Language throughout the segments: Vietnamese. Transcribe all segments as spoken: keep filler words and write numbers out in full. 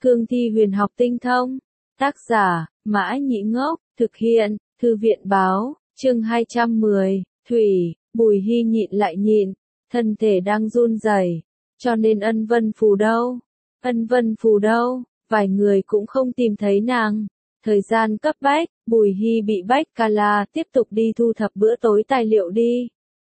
Cương thi huyền học tinh thông. Tác giả, Mã Nhĩ Ngốc, thực hiện, Thư viện báo, chương hai trăm mười, Thủy, Bùi Hy nhịn lại nhịn, thân thể đang run rẩy, cho nên Ân Vân Phù đâu? Ân Vân Phù đâu? Vài người cũng không tìm thấy nàng. Thời gian cấp bách, Bùi Hy bị Bách Ca La tiếp tục đi thu thập bữa tối tài liệu đi.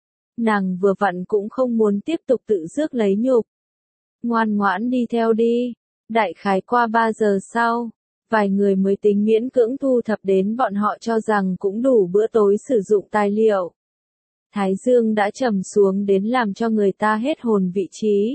Nàng vừa vặn cũng không muốn tiếp tục tự rước lấy nhục. Ngoan ngoãn đi theo đi. Đại khái qua ba giờ sau, vài người mới tính miễn cưỡng thu thập đến bọn họ cho rằng cũng đủ bữa tối sử dụng tài liệu. Thái dương đã trầm xuống đến làm cho người ta hết hồn vị trí.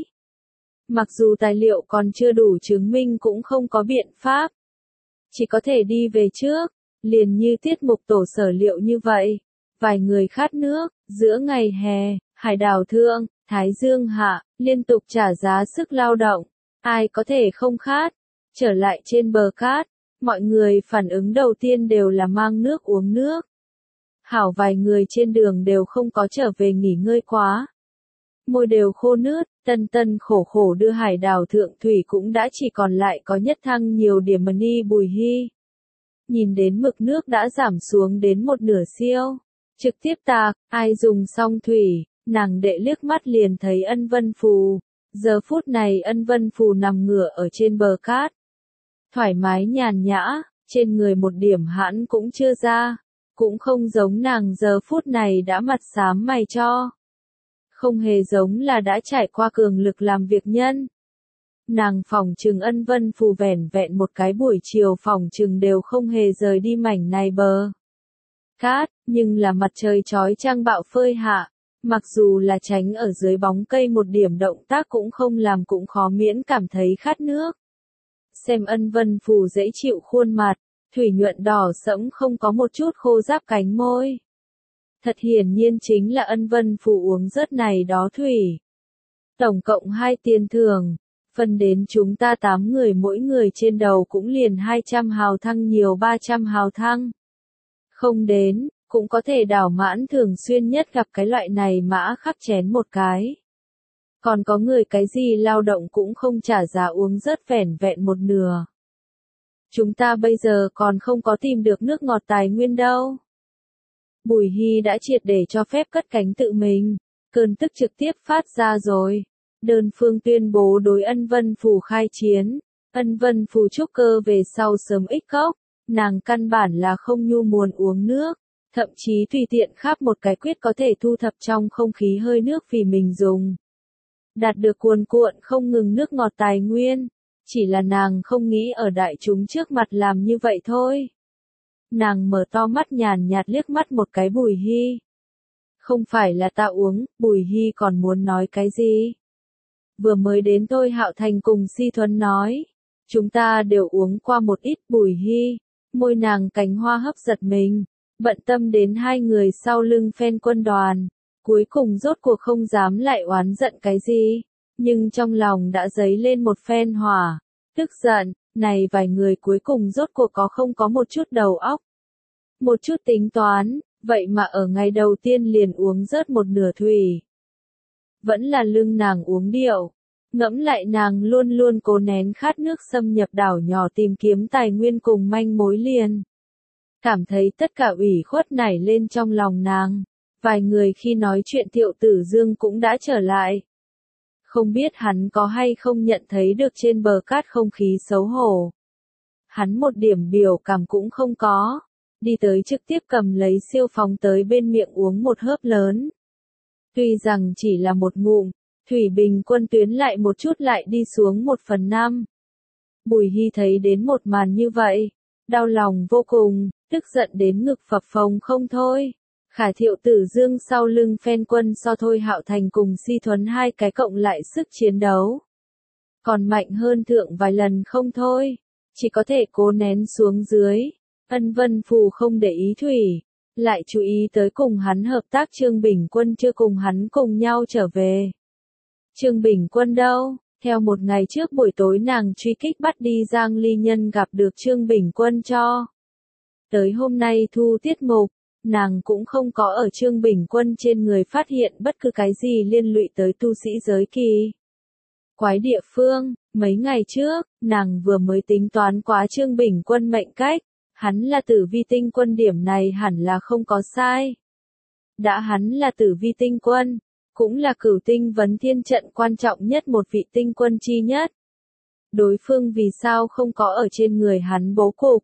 Mặc dù tài liệu còn chưa đủ chứng minh cũng không có biện pháp. Chỉ có thể đi về trước, liền như tiết mục tổ sở liệu như vậy. Vài người khát nước, giữa ngày hè, hải đảo thượng, thái dương hạ, liên tục trả giá sức lao động. Ai có thể không khát? Trở lại trên bờ cát, mọi người phản ứng đầu tiên đều là mang nước uống nước. Hảo vài người trên đường đều không có trở về nghỉ ngơi quá. Môi đều khô nướt, tân tân khổ khổ đưa hải đảo thượng thủy cũng đã chỉ còn lại có nhất thăng nhiều điểm mà ni Bùi Hy. Nhìn đến mực nước đã giảm xuống đến một nửa siêu. Trực tiếp tạc, ai dùng xong thủy, nàng đệ liếc mắt liền thấy Ân Vân Phù. Giờ phút này Ân Vân Phù nằm ngửa ở trên bờ cát. Thoải mái nhàn nhã, trên người một điểm hãn cũng chưa ra. Cũng không giống nàng giờ phút này đã mặt xám mày cho. Không hề giống là đã trải qua cường lực làm việc nhân. Nàng phòng trừng Ân Vân Phù vẻn vẹn một cái buổi chiều phòng trừng đều không hề rời đi mảnh này bờ cát, nhưng là mặt trời chói chang bạo phơi hạ. Mặc dù là tránh ở dưới bóng cây một điểm động tác cũng không làm cũng khó miễn cảm thấy khát nước. Xem Ân Vân Phù dễ chịu khuôn mặt, thủy nhuận đỏ sẫm không có một chút khô ráp cánh môi. Thật hiển nhiên chính là Ân Vân Phù uống rớt này đó thủy. Tổng cộng hai tiền thưởng, phân đến chúng ta tám người mỗi người trên đầu cũng liền hai trăm hào thăng nhiều ba trăm hào thăng. Không đến, cũng có thể đảo mãn thường xuyên nhất gặp cái loại này mã khắc chén một cái. Còn có người cái gì lao động cũng không trả giá uống rớt vẻn vẹn một nửa. Chúng ta bây giờ còn không có tìm được nước ngọt tài nguyên đâu. Bùi Hy đã triệt để cho phép cất cánh tự mình, cơn tức trực tiếp phát ra rồi. Đơn phương tuyên bố đối Ân Vân Phù khai chiến. Ân Vân Phù trúc cơ về sau sớm ích cốc, nàng căn bản là không nhu muốn uống nước. Thậm chí tùy tiện khắp một cái quyết có thể thu thập trong không khí hơi nước vì mình dùng. Đạt được cuồn cuộn không ngừng nước ngọt tài nguyên. Chỉ là nàng không nghĩ ở đại chúng trước mặt làm như vậy thôi. Nàng mở to mắt nhàn nhạt liếc mắt một cái Bùi Hy. Không phải là ta uống, Bùi Hy còn muốn nói cái gì? Vừa mới đến tôi Hạo Thành cùng Si Thuấn nói. Chúng ta đều uống qua một ít Bùi Hy. Môi nàng cánh hoa hấp giật mình. Bận tâm đến hai người sau lưng phen quân đoàn. Cuối cùng rốt cuộc không dám lại oán giận cái gì. Nhưng trong lòng đã dấy lên một phen hỏa. Tức giận, này vài người cuối cùng rốt cuộc có không có một chút đầu óc. Một chút tính toán, vậy mà ở ngày đầu tiên liền uống rớt một nửa thủy. Vẫn là lưng nàng uống điệu. Ngẫm lại nàng luôn luôn cố nén khát nước xâm nhập đảo nhỏ tìm kiếm tài nguyên cùng manh mối liền. Cảm thấy tất cả ủy khuất nảy lên trong lòng nàng. Vài người khi nói chuyện Thiệu Tử Dương cũng đã trở lại. Không biết hắn có hay không nhận thấy được trên bờ cát không khí xấu hổ. Hắn một điểm biểu cảm cũng không có. Đi tới trực tiếp cầm lấy siêu phóng tới bên miệng uống một hớp lớn. Tuy rằng chỉ là một ngụm, thủy bình quân tuyến lại một chút lại đi xuống một phần năm. Bùi Hy thấy đến một màn như vậy. Đau lòng vô cùng, tức giận đến ngực phập phồng không thôi. Khả Thiệu Tử Dương sau lưng phen quân so thôi Hạo Thành cùng Si Thuấn hai cái cộng lại sức chiến đấu. Còn mạnh hơn thượng vài lần không thôi. Chỉ có thể cố nén xuống dưới. Ân Vân Phù không để ý thủy. Lại chú ý tới cùng hắn hợp tác Trương Bình Quân chưa cùng hắn cùng nhau trở về. Trương Bình Quân đâu? Theo một ngày trước buổi tối nàng truy kích bắt đi Giang Ly Nhân gặp được Trương Bình Quân cho. Tới hôm nay thu tiết mục, nàng cũng không có ở Trương Bình Quân trên người phát hiện bất cứ cái gì liên lụy tới tu sĩ giới kỳ. Quái địa phương, mấy ngày trước, nàng vừa mới tính toán quá Trương Bình Quân mệnh cách, hắn là tử vi tinh quân điểm này hẳn là không có sai. Đã hắn là tử vi tinh quân, cũng là cửu tinh vấn thiên trận quan trọng nhất một vị tinh quân chi nhất. Đối phương vì sao không có ở trên người hắn bố cục?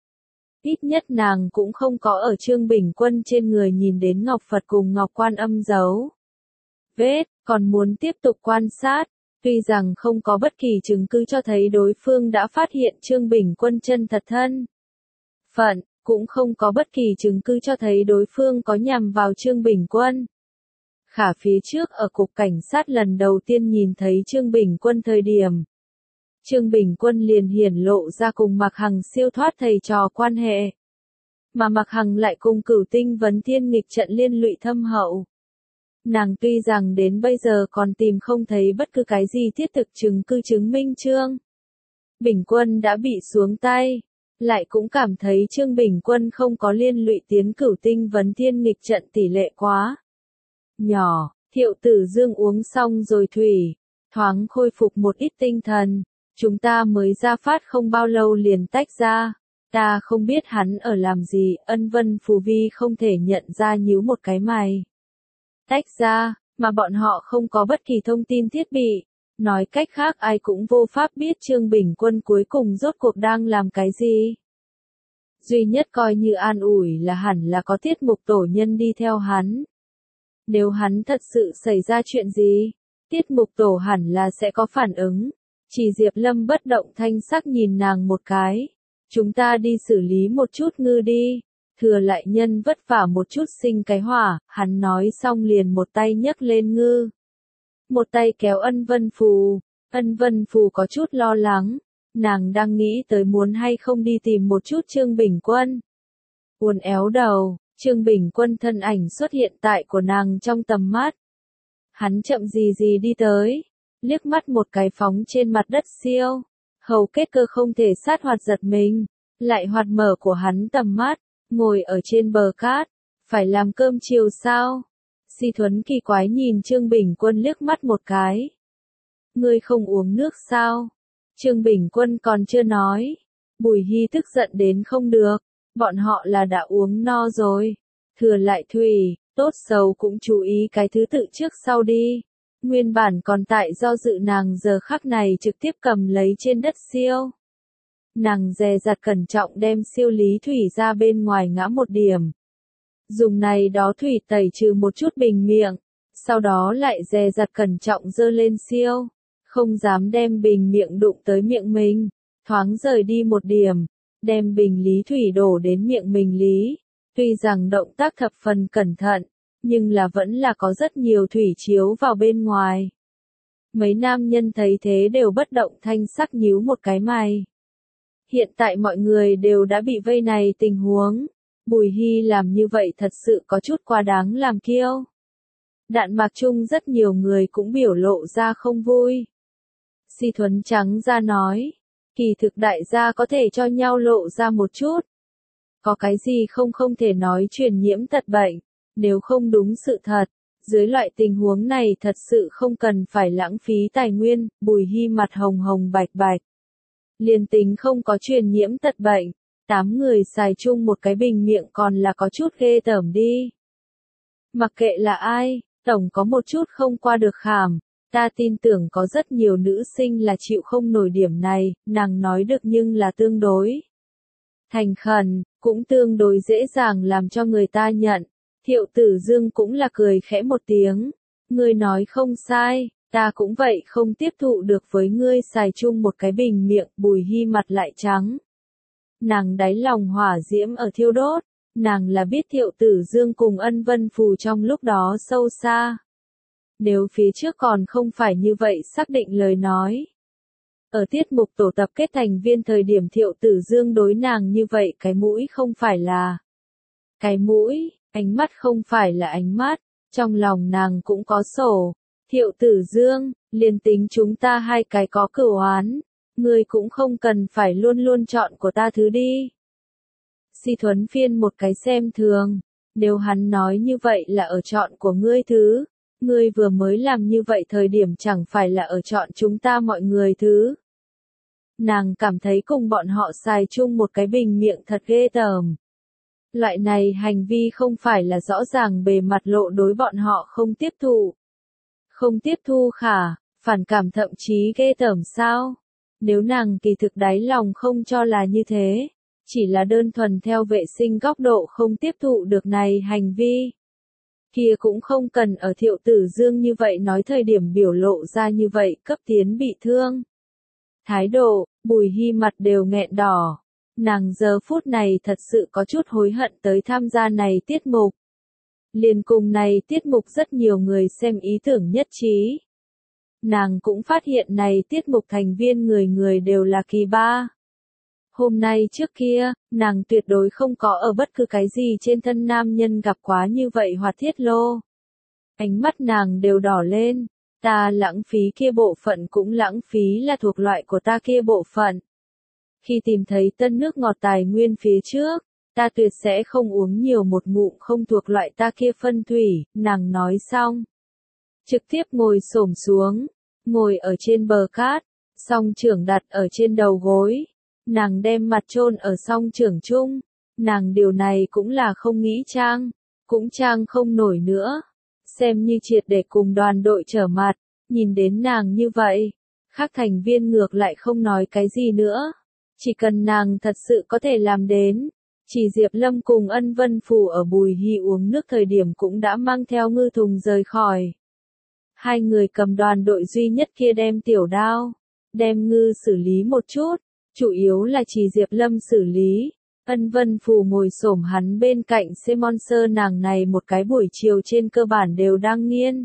Ít nhất nàng cũng không có ở Trương Bình Quân trên người nhìn đến Ngọc Phật cùng Ngọc Quan Âm dấu vết, còn muốn tiếp tục quan sát. Tuy rằng không có bất kỳ chứng cứ cho thấy đối phương đã phát hiện Trương Bình Quân chân thật thân phận, cũng không có bất kỳ chứng cứ cho thấy đối phương có nhằm vào Trương Bình Quân. Khả phía trước ở cục cảnh sát lần đầu tiên nhìn thấy Trương Bình Quân thời điểm, Trương Bình Quân liền hiển lộ ra cùng Mạc Hằng siêu thoát thầy trò quan hệ. Mà Mạc Hằng lại cùng cửu tinh vấn thiên nghịch trận liên lụy thâm hậu. Nàng tuy rằng đến bây giờ còn tìm không thấy bất cứ cái gì thiết thực chứng cứ chứng minh Trương Bình Quân đã bị xuống tay, lại cũng cảm thấy Trương Bình Quân không có liên lụy tiến cửu tinh vấn thiên nghịch trận tỷ lệ quá nhỏ. Thiệu Tử Dương uống xong rồi thủy, thoáng khôi phục một ít tinh thần. Chúng ta mới ra phát không bao lâu liền tách ra. Ta không biết hắn ở làm gì, Ân Vân Phù Vi không thể nhận ra nhíu một cái mày. Tách ra, mà bọn họ không có bất kỳ thông tin thiết bị. Nói cách khác ai cũng vô pháp biết Trương Bình Quân cuối cùng rốt cuộc đang làm cái gì. Duy nhất coi như an ủi là hẳn là có tiết mục tổ nhân đi theo hắn. Nếu hắn thật sự xảy ra chuyện gì, tiết mục tổ hẳn là sẽ có phản ứng. Chỉ Diệp Lâm bất động thanh sắc nhìn nàng một cái. Chúng ta đi xử lý một chút ngư đi. Thừa lại nhân vất vả một chút sinh cái hỏa. Hắn nói xong liền một tay nhấc lên ngư. Một tay kéo Ân Vân Phù. Ân Vân Phù có chút lo lắng. Nàng đang nghĩ tới muốn hay không đi tìm một chút Trương Bình Quân. Uốn éo đầu, Trương Bình Quân thân ảnh xuất hiện tại của nàng trong tầm mắt. Hắn chậm gì gì đi tới. Liếc mắt một cái phóng trên mặt đất siêu, hầu kết cơ không thể sát hoạt giật mình, lại hoạt mở của hắn tầm mắt, ngồi ở trên bờ cát, phải làm cơm chiều sao? Si Thuấn kỳ quái nhìn Trương Bình Quân liếc mắt một cái. Ngươi không uống nước sao? Trương Bình Quân còn chưa nói. Bùi Hy tức giận đến không được, bọn họ là đã uống no rồi. Thừa lại thủy, tốt xấu cũng chú ý cái thứ tự trước sau đi. Nguyên bản còn tại do dự nàng giờ khắc này trực tiếp cầm lấy trên đất siêu. Nàng dè dặt cẩn trọng đem siêu lý thủy ra bên ngoài ngã một điểm. Dùng này đó thủy tẩy trừ một chút bình miệng, sau đó lại dè dặt cẩn trọng dơ lên siêu. Không dám đem bình miệng đụng tới miệng mình, thoáng rời đi một điểm, đem bình lý thủy đổ đến miệng mình lý. Tuy rằng động tác thập phần cẩn thận, nhưng là vẫn là có rất nhiều thủy chiếu vào bên ngoài. Mấy nam nhân thấy thế đều bất động thanh sắc nhíu một cái mày. Hiện tại mọi người đều đã bị vây này tình huống. Bùi Hy làm như vậy thật sự có chút quá đáng làm kiêu. Đạn mạc chung rất nhiều người cũng biểu lộ ra không vui. Si Thuấn trắng ra nói, kỳ thực đại gia có thể cho nhau lộ ra một chút. Có cái gì không không thể nói truyền nhiễm tật bệnh. Nếu không đúng sự thật, dưới loại tình huống này thật sự không cần phải lãng phí tài nguyên. Bùi Hy mặt hồng hồng bạch bạch. Liền tính không có truyền nhiễm tật bệnh, tám người xài chung một cái bình miệng còn là có chút ghê tởm đi. Mặc kệ là ai, tổng có một chút không qua được khảm. Ta tin tưởng có rất nhiều nữ sinh là chịu không nổi điểm này, nàng nói được nhưng là tương đối thành khẩn, cũng tương đối dễ dàng làm cho người ta nhận. Thiệu Tử Dương cũng là cười khẽ một tiếng. Ngươi nói không sai, ta cũng vậy không tiếp thụ được với ngươi xài chung một cái bình miệng. Bùi Hy mặt lại trắng. Nàng đáy lòng hỏa diễm ở thiêu đốt. Nàng là biết Thiệu Tử Dương cùng Ân Vân Phù trong lúc đó sâu xa. Nếu phía trước còn không phải như vậy xác định lời nói. Ở tiết mục tổ tập kết thành viên thời điểm Thiệu Tử Dương đối nàng như vậy cái mũi không phải là cái mũi. Ánh mắt không phải là ánh mắt, trong lòng nàng cũng có sổ. Thiệu Tử Dương, liền tính chúng ta hai cái có cửu oán, ngươi cũng không cần phải luôn luôn chọn của ta thứ đi. Si Thuấn phiên một cái xem thường, nếu hắn nói như vậy là ở chọn của ngươi thứ, ngươi vừa mới làm như vậy thời điểm chẳng phải là ở chọn chúng ta mọi người thứ. Nàng cảm thấy cùng bọn họ xài chung một cái bình miệng thật ghê tởm. Loại này hành vi không phải là rõ ràng bề mặt lộ đối bọn họ không tiếp thụ. Không tiếp thu khả, phản cảm thậm chí ghê tởm sao? Nếu nàng kỳ thực đáy lòng không cho là như thế, chỉ là đơn thuần theo vệ sinh góc độ không tiếp thụ được này hành vi. Kia cũng không cần ở Thiệu Tử Dương như vậy nói thời điểm biểu lộ ra như vậy cấp tiến bị thương. Thái độ, Bùi Hi mặt đều nghẹn đỏ. Nàng giờ phút này thật sự có chút hối hận tới tham gia này tiết mục. Liền cùng này tiết mục rất nhiều người xem ý tưởng nhất trí. Nàng cũng phát hiện này tiết mục thành viên người người đều là kỳ ba. Hôm nay trước kia, nàng tuyệt đối không có ở bất cứ cái gì trên thân nam nhân gặp quá như vậy hoạt thiết lô. Ánh mắt nàng đều đỏ lên, ta lãng phí kia bộ phận cũng lãng phí là thuộc loại của ta kia bộ phận. Khi tìm thấy tân nước ngọt tài nguyên phía trước, ta tuyệt sẽ không uống nhiều một ngụm không thuộc loại ta kia phân thủy, nàng nói xong. Trực tiếp ngồi xổm xuống, ngồi ở trên bờ cát, song trưởng đặt ở trên đầu gối. Nàng đem mặt chôn ở song trưởng chung, nàng điều này cũng là không nghĩ trang, cũng trang không nổi nữa. Xem như triệt để cùng đoàn đội trở mặt, nhìn đến nàng như vậy, khác thành viên ngược lại không nói cái gì nữa. Chỉ cần nàng thật sự có thể làm đến, chỉ Diệp Lâm cùng Ân Vân Phù ở Bùi Hi uống nước thời điểm cũng đã mang theo ngư thùng rời khỏi. Hai người cầm đoàn đội duy nhất kia đem tiểu đao, đem ngư xử lý một chút, chủ yếu là chỉ Diệp Lâm xử lý. Ân Vân Phù ngồi xổm hắn bên cạnh Semonser nàng này một cái buổi chiều trên cơ bản đều đang nghiên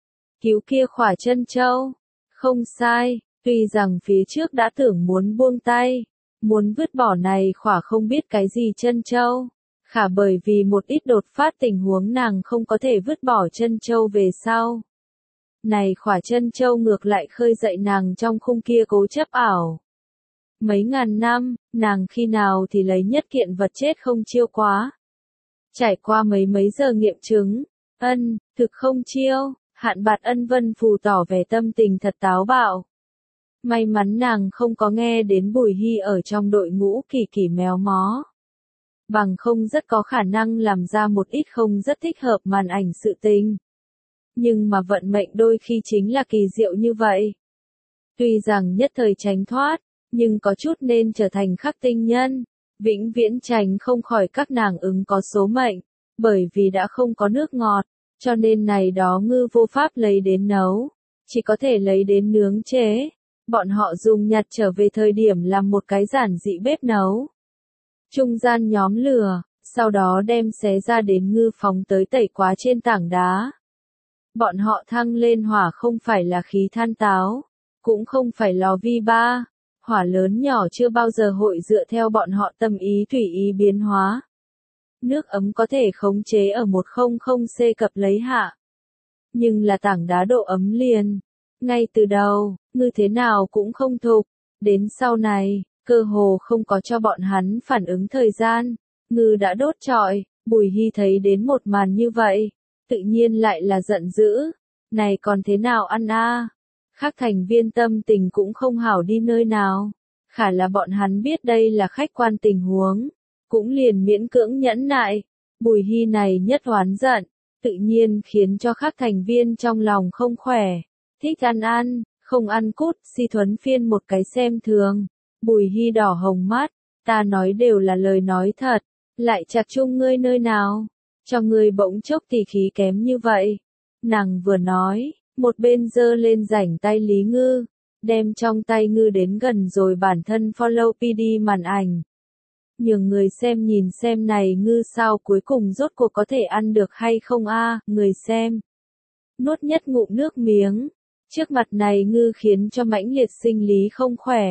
cứu kia khỏa chân châu. Không sai, tuy rằng phía trước đã tưởng muốn buông tay, muốn vứt bỏ này khỏa không biết cái gì chân châu, khả bởi vì một ít đột phát tình huống nàng không có thể vứt bỏ chân châu về sau. Này khỏa chân châu ngược lại khơi dậy nàng trong khung kia cố chấp ảo. Mấy ngàn năm, nàng khi nào thì lấy nhất kiện vật chết không chiêu quá. Trải qua mấy mấy giờ nghiệm chứng, ân, thực không chiêu, Hạn Bạt Ân Vân Phù tỏ vẻ tâm tình thật táo bạo. May mắn nàng không có nghe đến Bùi Hi ở trong đội ngũ kỳ kỳ méo mó. Bằng không rất có khả năng làm ra một ít không rất thích hợp màn ảnh sự tình. Nhưng mà vận mệnh đôi khi chính là kỳ diệu như vậy. Tuy rằng nhất thời tránh thoát, nhưng có chút nên trở thành khắc tinh nhân, vĩnh viễn tránh không khỏi các nàng ứng có số mệnh, bởi vì đã không có nước ngọt, cho nên này đó ngư vô pháp lấy đến nấu, chỉ có thể lấy đến nướng chế. Bọn họ dùng nhặt trở về thời điểm làm một cái giản dị bếp nấu. Trung gian nhóm lửa, sau đó đem xé ra đến ngư phóng tới tẩy quá trên tảng đá. Bọn họ thăng lên hỏa không phải là khí than táo, cũng không phải lò vi ba. Hỏa lớn nhỏ chưa bao giờ hội dựa theo bọn họ tâm ý tùy ý biến hóa. Nước ấm có thể khống chế ở một trăm C cập lấy hạ. Nhưng là tảng đá độ ấm liền. Ngay từ đầu, ngư thế nào cũng không thục. Đến sau này, cơ hồ không có cho bọn hắn phản ứng thời gian. Ngư đã đốt trọi, Bùi Hi thấy đến một màn như vậy. Tự nhiên lại là giận dữ. Này còn thế nào ăn a? À? Khác thành viên tâm tình cũng không hảo đi nơi nào. Khả là bọn hắn biết đây là khách quan tình huống. Cũng liền miễn cưỡng nhẫn nại. Bùi Hi này nhất hoán giận. Tự nhiên khiến cho khác thành viên trong lòng không khỏe. Thích ăn ăn, không ăn cút, Si Thuấn phiên một cái xem thường. Bùi Hi đỏ hồng mắt. Ta nói đều là lời nói thật. Lại chặt chung ngươi nơi nào? Cho ngươi bỗng chốc thì khí kém như vậy. Nàng vừa nói. Một bên giơ lên rảnh tay Lý Ngư, đem trong tay ngư đến gần rồi bản thân follow pê đê màn ảnh. Nhường người xem nhìn xem này ngư sao cuối cùng rốt cuộc có thể ăn được hay không a, à, người xem. Nuốt nhất ngụm nước miếng, trước mặt này ngư khiến cho mãnh liệt sinh lý không khỏe.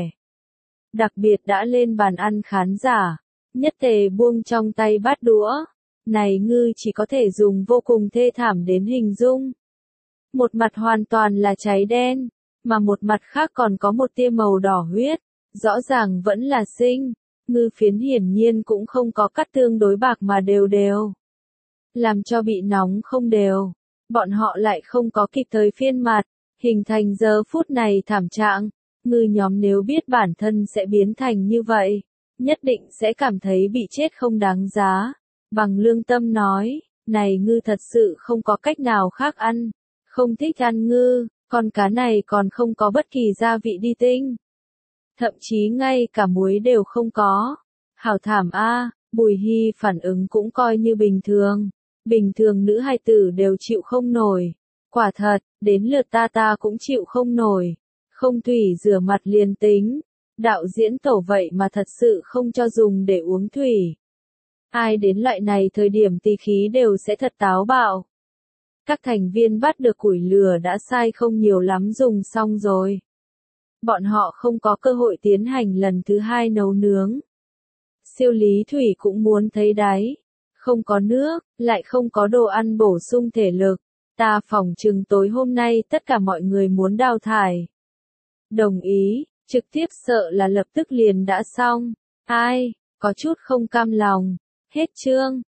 Đặc biệt đã lên bàn ăn khán giả, nhất tề buông trong tay bát đũa, này ngư chỉ có thể dùng vô cùng thê thảm đến hình dung. Một mặt hoàn toàn là cháy đen, mà một mặt khác còn có một tia màu đỏ huyết, rõ ràng vẫn là sinh, ngư phiến hiển nhiên cũng không có cắt tương đối bạc mà đều đều. Làm cho bị nóng không đều, bọn họ lại không có kịp thời phiên mặt, hình thành giờ phút này thảm trạng. Ngư nhóm nếu biết bản thân sẽ biến thành như vậy, nhất định sẽ cảm thấy bị chết không đáng giá. Bằng lương tâm nói, này ngư thật sự không có cách nào khác ăn, không thích ăn ngư, con cá này còn không có bất kỳ gia vị đi tinh. Thậm chí ngay cả muối đều không có. Hảo thảm a. Bùi Hy phản ứng cũng coi như bình thường. Bình thường nữ hài tử đều chịu không nổi. Quả thật, đến lượt ta ta cũng chịu không nổi. Không thủy rửa mặt liền tính. Đạo diễn tổ vậy mà thật sự không cho dùng để uống thủy. Ai đến loại này thời điểm tỳ khí đều sẽ thật táo bạo. Các thành viên bắt được củi lửa đã sai không nhiều lắm dùng xong rồi. Bọn họ không có cơ hội tiến hành lần thứ hai nấu nướng. Siêu Lý Thủy cũng muốn thấy đáy. Không có nước, lại không có đồ ăn bổ sung thể lực. Ta phỏng chừng tối hôm nay tất cả mọi người muốn đào thải. Đồng ý, trực tiếp sợ là lập tức liền đã xong. Ai, có chút không cam lòng. Hết chương.